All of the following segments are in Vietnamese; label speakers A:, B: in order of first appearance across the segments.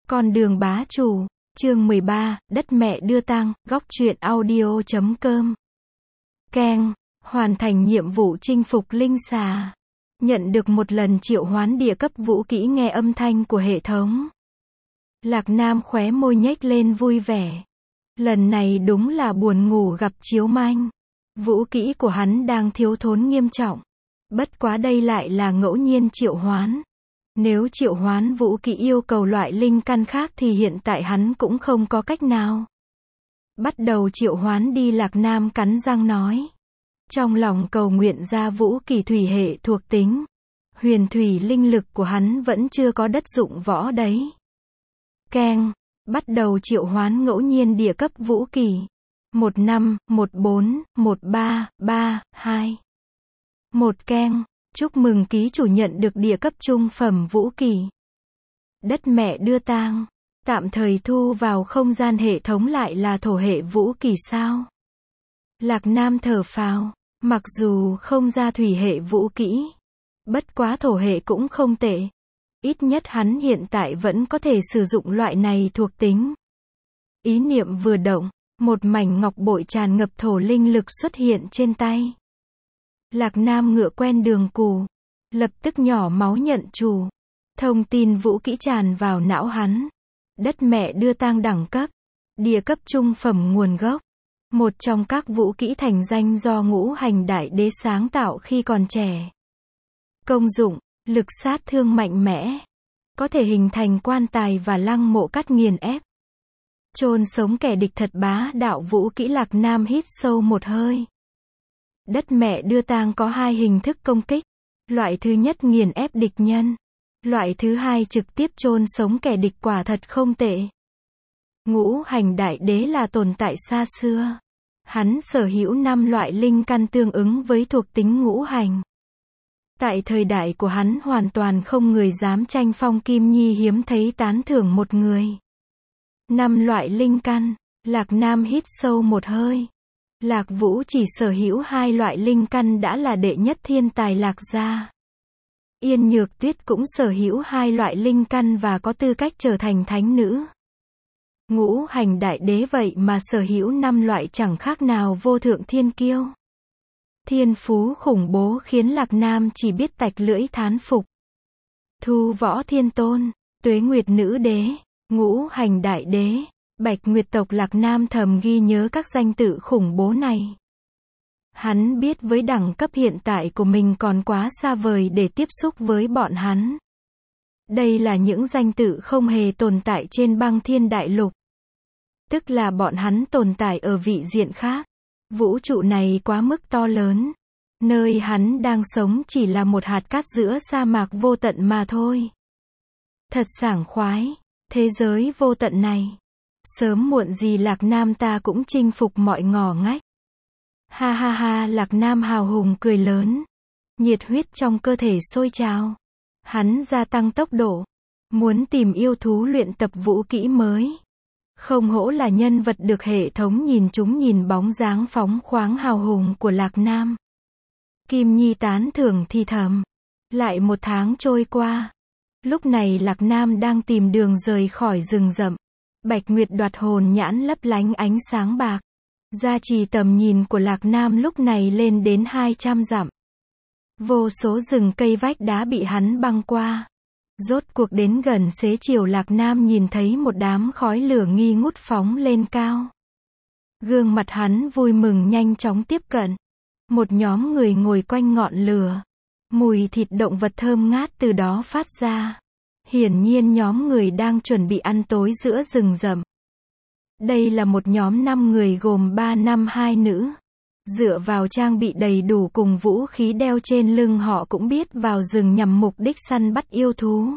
A: Con đường bá chủ, chương 13, đất mẹ đưa tang, góc truyện audio.com. Keng, hoàn thành nhiệm vụ chinh phục linh xà. Nhận được một lần triệu hoán địa cấp vũ kỹ nghe âm thanh của hệ thống. Lạc Nam khóe môi nhếch lên vui vẻ. Lần này đúng là buồn ngủ gặp chiếu manh. Vũ kỹ của hắn đang thiếu thốn nghiêm trọng. Bất quá đây lại là ngẫu nhiên triệu hoán. Nếu triệu hoán vũ kỹ yêu cầu loại linh căn khác thì hiện tại hắn cũng không có cách nào. Bắt đầu triệu hoán đi, Lạc Nam cắn răng nói. Trong lòng cầu nguyện ra vũ kỹ thủy hệ thuộc tính. Huyền thủy linh lực của hắn vẫn chưa có đất dụng võ đấy. Keng, bắt đầu triệu hoán ngẫu nhiên địa cấp vũ kỹ. 15, 14, 13, 3, 2. 1 keng. Chúc mừng ký chủ nhận được địa cấp trung phẩm vũ kỹ. Đất mẹ đưa tang. Tạm thời thu vào không gian hệ thống lại là thổ hệ vũ kỹ sao? Lạc Nam thở phào. Mặc dù không ra thủy hệ vũ kỹ, bất quá thổ hệ cũng không tệ. Ít nhất hắn hiện tại vẫn có thể sử dụng loại này thuộc tính. Ý niệm vừa động, một mảnh ngọc bội tràn ngập thổ linh lực xuất hiện trên tay. Lạc Nam ngựa quen đường cù, lập tức nhỏ máu nhận chủ. Thông tin vũ kỹ tràn vào não hắn. Đất mẹ đưa tang đẳng cấp, địa cấp trung phẩm nguồn gốc. Một trong các vũ kỹ thành danh do Ngũ Hành Đại Đế sáng tạo khi còn trẻ. Công dụng, lực sát thương mạnh mẽ. Có thể hình thành quan tài và lăng mộ cắt nghiền ép. Chôn sống kẻ địch thật bá đạo vũ kỹ. Lạc Nam hít sâu một hơi. Đất mẹ đưa tang có hai hình thức công kích. Loại thứ nhất nghiền ép địch nhân. Loại thứ hai trực tiếp chôn sống kẻ địch, quả thật không tệ. Ngũ Hành Đại Đế là tồn tại xa xưa. Hắn sở hữu 5 loại linh căn tương ứng với thuộc tính ngũ hành. Tại thời đại của hắn hoàn toàn không người dám tranh phong. Kim Nhi hiếm thấy tán thưởng một người. 5 loại linh căn. Lạc Nam hít sâu một hơi. Lạc Vũ chỉ sở hữu 2 loại linh căn đã là đệ nhất thiên tài Lạc gia. Yên Nhược Tuyết cũng sở hữu 2 loại linh căn và có tư cách trở thành thánh nữ. Ngũ Hành Đại Đế vậy mà sở hữu 5 loại, chẳng khác nào vô thượng thiên kiêu. Thiên phú khủng bố khiến Lạc Nam chỉ biết tạch lưỡi thán phục. Thu Võ Thiên Tôn, Tuế Nguyệt Nữ Đế, Ngũ Hành Đại Đế, Bạch Nguyệt tộc. Lạc Nam thầm ghi nhớ các danh tự khủng bố này. Hắn biết với đẳng cấp hiện tại của mình còn quá xa vời để tiếp xúc với bọn hắn. Đây là những danh tự không hề tồn tại trên băng thiên đại lục. Tức là bọn hắn tồn tại ở vị diện khác. Vũ trụ này quá mức to lớn. Nơi hắn đang sống chỉ là một hạt cát giữa sa mạc vô tận mà thôi. Thật sảng khoái. Thế giới vô tận này. Sớm muộn gì Lạc Nam ta cũng chinh phục mọi ngõ ngách. Ha ha ha, Lạc Nam hào hùng cười lớn. Nhiệt huyết trong cơ thể sôi trào. Hắn gia tăng tốc độ. Muốn tìm yêu thú luyện tập vũ kỹ mới. Không hổ là nhân vật được hệ thống nhìn trúng. Nhìn bóng dáng phóng khoáng hào hùng của Lạc Nam, Kim Nhi tán thưởng thì thầm. Lại 1 tháng trôi qua. Lúc này Lạc Nam đang tìm đường rời khỏi rừng rậm. Bạch Nguyệt đoạt hồn nhãn lấp lánh ánh sáng bạc. Gia trì tầm nhìn của Lạc Nam lúc này lên đến 200 dặm. Vô số rừng cây vách đá bị hắn băng qua. Rốt cuộc đến gần xế chiều, Lạc Nam nhìn thấy một đám khói lửa nghi ngút phóng lên cao. Gương mặt hắn vui mừng nhanh chóng tiếp cận. Một nhóm người ngồi quanh ngọn lửa. Mùi thịt động vật thơm ngát từ đó phát ra. Hiển nhiên nhóm người đang chuẩn bị ăn tối giữa rừng rậm. Đây là một nhóm 5 người gồm 3 nam 2 nữ. Dựa vào trang bị đầy đủ cùng vũ khí đeo trên lưng, họ cũng biết vào rừng nhằm mục đích săn bắt yêu thú.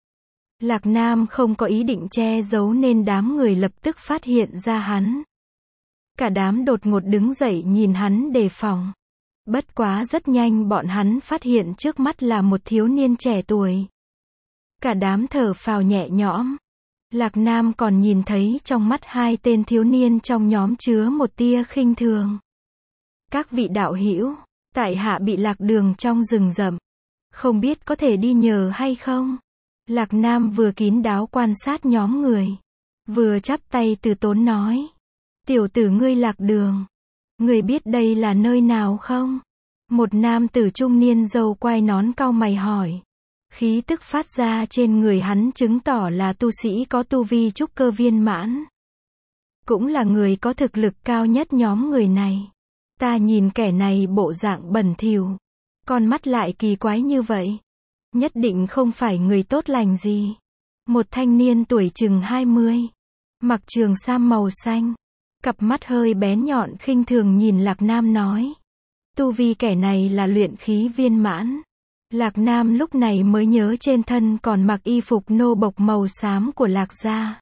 A: Lạc Nam không có ý định che giấu nên đám người lập tức phát hiện ra hắn. Cả đám đột ngột đứng dậy nhìn hắn đề phòng. Bất quá rất nhanh bọn hắn phát hiện trước mắt là một thiếu niên trẻ tuổi. Cả đám thở phào nhẹ nhõm. Lạc Nam còn nhìn thấy trong mắt 2 tên thiếu niên trong nhóm chứa một tia khinh thường. Các vị đạo hữu, tại hạ bị lạc đường trong rừng rậm. Không biết có thể đi nhờ hay không? Lạc Nam vừa kín đáo quan sát nhóm người, vừa chắp tay từ tốn nói. Tiểu tử ngươi lạc đường. Ngươi biết đây là nơi nào không? Một nam tử trung niên râu quai nón cau mày hỏi. Khí tức phát ra trên người hắn chứng tỏ là tu sĩ có tu vi trúc cơ viên mãn. Cũng là người có thực lực cao nhất nhóm người này. Ta nhìn kẻ này bộ dạng bẩn thỉu, con mắt lại kỳ quái như vậy. Nhất định không phải người tốt lành gì. Một thanh niên tuổi chừng 20, mặc trường sam màu xanh, cặp mắt hơi bén nhọn khinh thường nhìn Lạc Nam nói. Tu vi kẻ này là luyện khí viên mãn. Lạc Nam lúc này mới nhớ trên thân còn mặc y phục nô bộc màu xám của Lạc gia.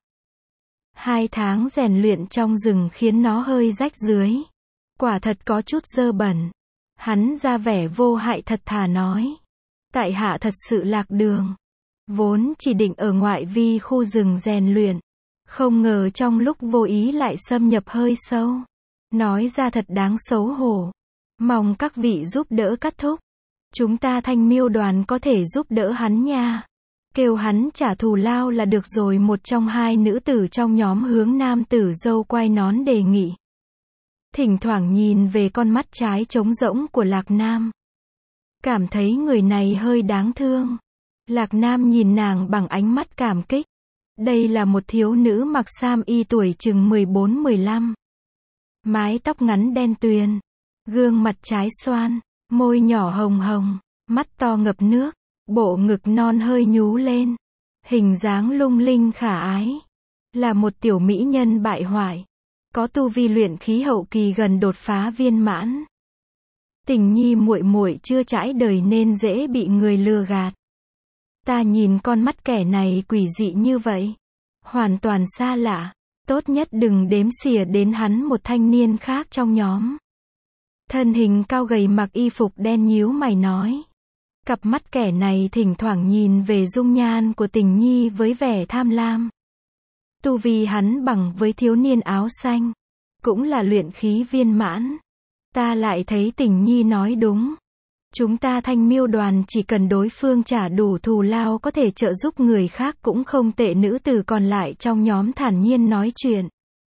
A: 2 tháng rèn luyện trong rừng khiến nó hơi rách dưới. Quả thật có chút dơ bẩn. Hắn ra vẻ vô hại thật thà nói. Tại hạ thật sự lạc đường. Vốn chỉ định ở ngoại vi khu rừng rèn luyện. Không ngờ trong lúc vô ý lại xâm nhập hơi sâu. Nói ra thật đáng xấu hổ. Mong các vị giúp đỡ cắt thúc. Chúng ta Thanh Miêu đoàn có thể giúp đỡ hắn nha. Kêu hắn trả thù lao là được rồi. Một trong 2 nữ tử trong nhóm hướng nam tử râu quai nón đề nghị. Thỉnh thoảng nhìn về con mắt trái trống rỗng của Lạc Nam. Cảm thấy người này hơi đáng thương. Lạc Nam nhìn nàng bằng ánh mắt cảm kích. Đây là một thiếu nữ mặc sam y tuổi chừng 14-15. Mái tóc ngắn đen tuyền. Gương mặt trái xoan. Môi nhỏ hồng hồng. Mắt to ngập nước. Bộ ngực non hơi nhú lên. Hình dáng lung linh khả ái. Là một tiểu mỹ nhân bại hoại. Có tu vi luyện khí hậu kỳ gần đột phá viên mãn. Tình nhi muội muội chưa trải đời nên dễ bị người lừa gạt. Ta nhìn con mắt kẻ này quỷ dị như vậy. Hoàn toàn xa lạ. Tốt nhất đừng đếm xỉa đến hắn. Một thanh niên khác trong nhóm. Thân hình cao gầy mặc y phục đen nhíu mày nói. Cặp mắt kẻ này thỉnh thoảng nhìn về dung nhan của tình nhi với vẻ tham lam. Tu vi hắn bằng với thiếu niên áo xanh. Cũng là luyện khí viên mãn. Ta lại thấy tình nhi nói đúng. Chúng ta Thanh Miêu đoàn chỉ cần đối phương trả đủ thù lao có thể trợ giúp người khác cũng không tệ. Nữ tử còn lại trong nhóm thản nhiên nói chuyện.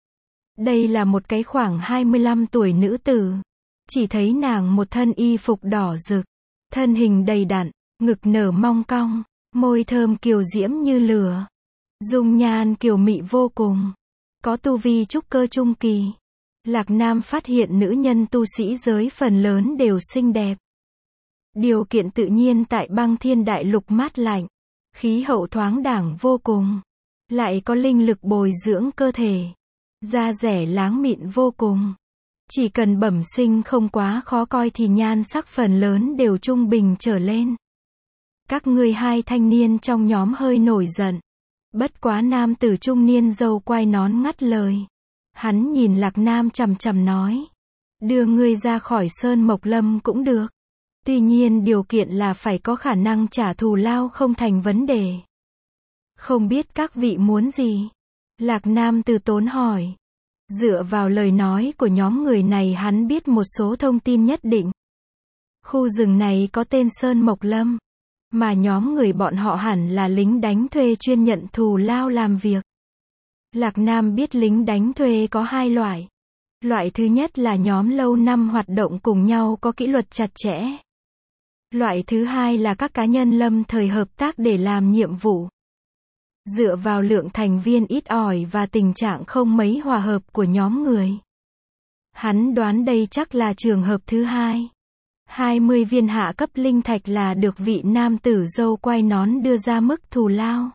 A: Đây là một cái khoảng 25 tuổi nữ tử. Chỉ thấy nàng một thân y phục đỏ rực. Thân hình đầy đặn, ngực nở mong cong, môi thơm kiều diễm như lửa. Dung nhan kiều mị vô cùng. Có tu vi trúc cơ trung kỳ. Lạc Nam phát hiện nữ nhân tu sĩ giới phần lớn đều xinh đẹp. Điều kiện tự nhiên tại băng thiên đại lục mát lạnh. Khí hậu thoáng đãng vô cùng. Lại có linh lực bồi dưỡng cơ thể. Da dẻ láng mịn vô cùng. Chỉ cần bẩm sinh không quá khó coi thì nhan sắc phần lớn đều trung bình trở lên. Các ngươi 2 thanh niên trong nhóm hơi nổi giận. Bất quá nam tử trung niên râu quai nón ngắt lời. Hắn nhìn Lạc Nam chằm chằm nói. Đưa ngươi ra khỏi Sơn Mộc Lâm cũng được. Tuy nhiên điều kiện là phải có khả năng trả thù lao không thành vấn đề. Không biết các vị muốn gì? Lạc Nam từ tốn hỏi. Dựa vào lời nói của nhóm người này hắn biết một số thông tin nhất định. Khu rừng này có tên Sơn Mộc Lâm. Mà nhóm người bọn họ hẳn là lính đánh thuê chuyên nhận thù lao làm việc. Lạc Nam biết lính đánh thuê có 2 loại. Loại thứ nhất là nhóm lâu năm hoạt động cùng nhau có kỷ luật chặt chẽ. Loại thứ hai là các cá nhân lâm thời hợp tác để làm nhiệm vụ. Dựa vào lượng thành viên ít ỏi và tình trạng không mấy hòa hợp của nhóm người. Hắn đoán đây chắc là trường hợp thứ hai. 20 viên hạ cấp linh thạch là được vị nam tử râu quai nón đưa ra mức thù lao.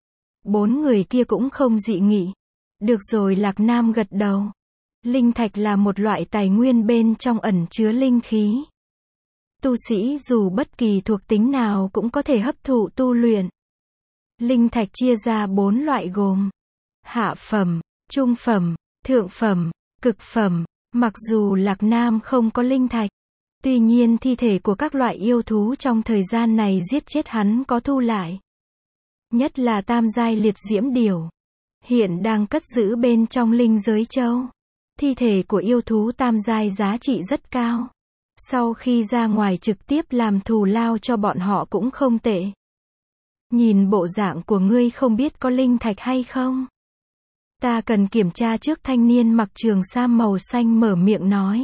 A: 4 người kia cũng không dị nghị. Được rồi, Lạc Nam gật đầu. Linh thạch là một loại tài nguyên bên trong ẩn chứa linh khí. Tu sĩ dù bất kỳ thuộc tính nào cũng có thể hấp thụ tu luyện. Linh thạch chia ra 4 loại gồm hạ phẩm, trung phẩm, thượng phẩm, cực phẩm. Mặc dù Lạc Nam không có linh thạch, tuy nhiên thi thể của các loại yêu thú trong thời gian này giết chết hắn có thu lại. Nhất là tam giai liệt diễm điểu, hiện đang cất giữ bên trong linh giới châu. Thi thể của yêu thú tam giai giá trị rất cao. Sau khi ra ngoài trực tiếp làm thù lao cho bọn họ cũng không tệ. Nhìn bộ dạng của ngươi không biết có linh thạch hay không? Ta cần kiểm tra trước, thanh niên mặc trường sam màu xanh mở miệng nói.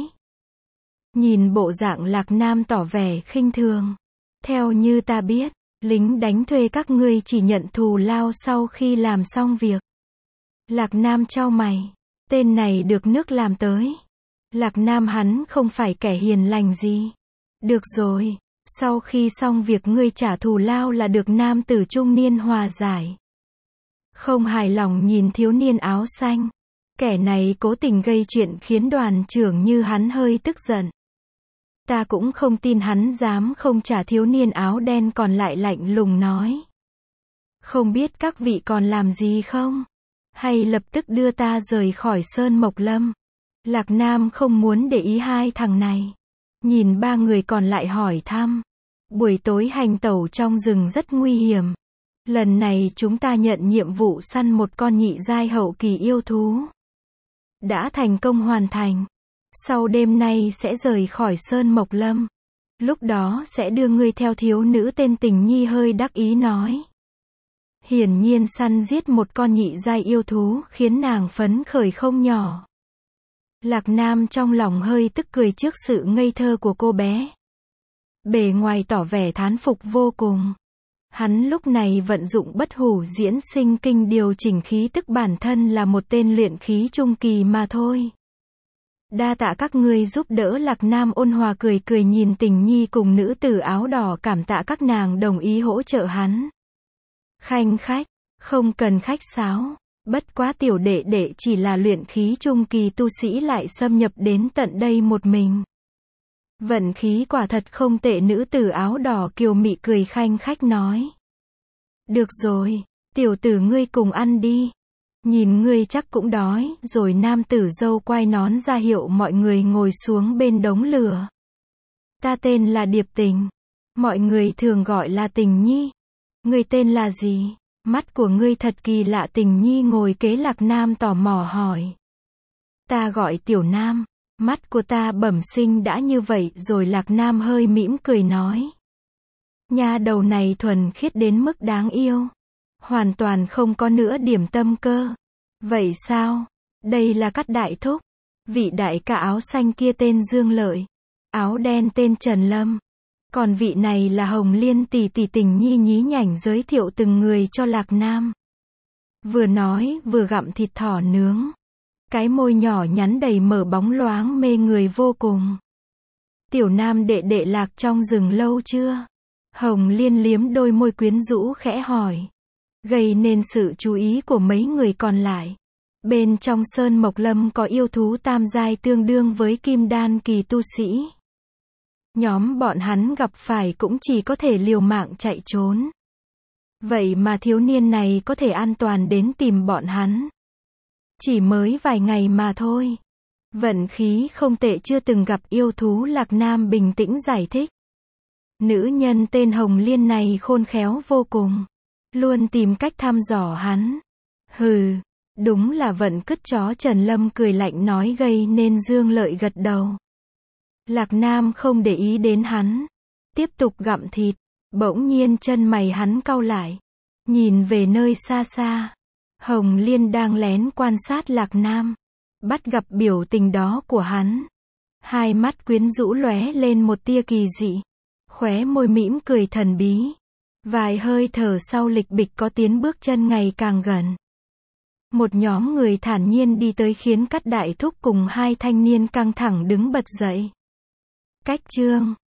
A: Nhìn bộ dạng Lạc Nam tỏ vẻ khinh thường. Theo như ta biết, lính đánh thuê các ngươi chỉ nhận thù lao sau khi làm xong việc. Lạc Nam chau mày. Tên này được nước làm tới. Lạc Nam hắn không phải kẻ hiền lành gì. Được rồi, sau khi xong việc ngươi trả thù lao là được, nam tử trung niên hòa giải. Không hài lòng nhìn thiếu niên áo xanh. Kẻ này cố tình gây chuyện khiến đoàn trưởng như hắn hơi tức giận. Ta cũng không tin hắn dám không trả. Thiếu niên áo đen còn lại lạnh lùng nói. Không biết các vị còn làm gì không? Hay lập tức đưa ta rời khỏi Sơn Mộc Lâm? Lạc Nam không muốn để ý hai thằng này. Nhìn ba người còn lại hỏi thăm. Buổi tối hành tẩu trong rừng rất nguy hiểm. Lần này chúng ta nhận nhiệm vụ săn một con nhị giai hậu kỳ yêu thú. Đã thành công hoàn thành. Sau đêm nay sẽ rời khỏi Sơn Mộc Lâm. Lúc đó sẽ đưa ngươi theo. Thiếu nữ tên Tình Nhi hơi đắc ý nói. Hiển nhiên săn giết một con nhị giai yêu thú khiến nàng phấn khởi không nhỏ. Lạc Nam trong lòng hơi tức cười trước sự ngây thơ của cô bé. Bề ngoài tỏ vẻ thán phục vô cùng. Hắn lúc này vận dụng bất hủ diễn sinh kinh điều chỉnh khí tức, bản thân là một tên luyện khí trung kỳ mà thôi. Đa tạ các ngươi giúp đỡ. Lạc Nam ôn hòa cười cười nhìn Tình Nhi cùng nữ tử áo đỏ, cảm tạ các nàng đồng ý hỗ trợ hắn. Khanh khách, không cần khách sáo. Bất quá tiểu đệ đệ chỉ là luyện khí trung kỳ tu sĩ lại xâm nhập đến tận đây một mình. Vận khí quả thật không tệ. Nữ tử áo đỏ kiều mị cười khanh khách nói. Được rồi, tiểu tử ngươi cùng ăn đi. Nhìn ngươi chắc cũng đói rồi. Nam tử râu quai nón ra hiệu mọi người ngồi xuống bên đống lửa. Ta tên là Điệp Tình. Mọi người thường gọi là Tình Nhi. Ngươi tên là gì? Mắt của ngươi thật kỳ lạ. Tình Nhi ngồi kế Lạc Nam tò mò hỏi. Ta gọi Tiểu Nam. Mắt của ta bẩm sinh đã như vậy rồi. Lạc Nam hơi mỉm cười nói. Nha đầu này thuần khiết đến mức đáng yêu. Hoàn toàn không có nữa điểm tâm cơ. Vậy sao? Đây là Cát đại thúc. Vị đại ca áo xanh kia tên Dương Lợi. Áo đen tên Trần Lâm. Còn vị này là Hồng Liên tỷ tỷ. Tình Nhi nhí nhảnh giới thiệu từng người cho Lạc Nam. Vừa nói vừa gặm thịt thỏ nướng. Cái môi nhỏ nhắn đầy mở bóng loáng mê người vô cùng. Tiểu Nam đệ đệ lạc trong rừng lâu chưa? Hồng Liên liếm đôi môi quyến rũ khẽ hỏi. Gây nên sự chú ý của mấy người còn lại. Bên trong Sơn Mộc Lâm có yêu thú tam giai tương đương với kim đan kỳ tu sĩ. Nhóm bọn hắn gặp phải cũng chỉ có thể liều mạng chạy trốn. Vậy mà thiếu niên này có thể an toàn đến tìm bọn hắn. Chỉ mới vài ngày mà thôi. Vận khí không tệ, chưa từng gặp yêu thú. Lạc Nam bình tĩnh giải thích. Nữ nhân tên Hồng Liên này khôn khéo vô cùng. Luôn tìm cách thăm dò hắn. Hừ, đúng là vận cứt chó. Trần Lâm cười lạnh nói, gây nên Dương Lợi gật đầu. Lạc Nam không để ý đến hắn. Tiếp tục gặm thịt. Bỗng nhiên chân mày hắn cau lại. Nhìn về nơi xa xa. Hồng Liên đang lén quan sát Lạc Nam. Bắt gặp biểu tình đó của hắn. Hai mắt quyến rũ lóe lên một tia kỳ dị. Khóe môi mỉm cười thần bí. Vài hơi thở sau lịch bịch có tiếng bước chân ngày càng gần. Một nhóm người thản nhiên đi tới khiến Cát đại thúc cùng hai thanh niên căng thẳng đứng bật dậy. Cách chương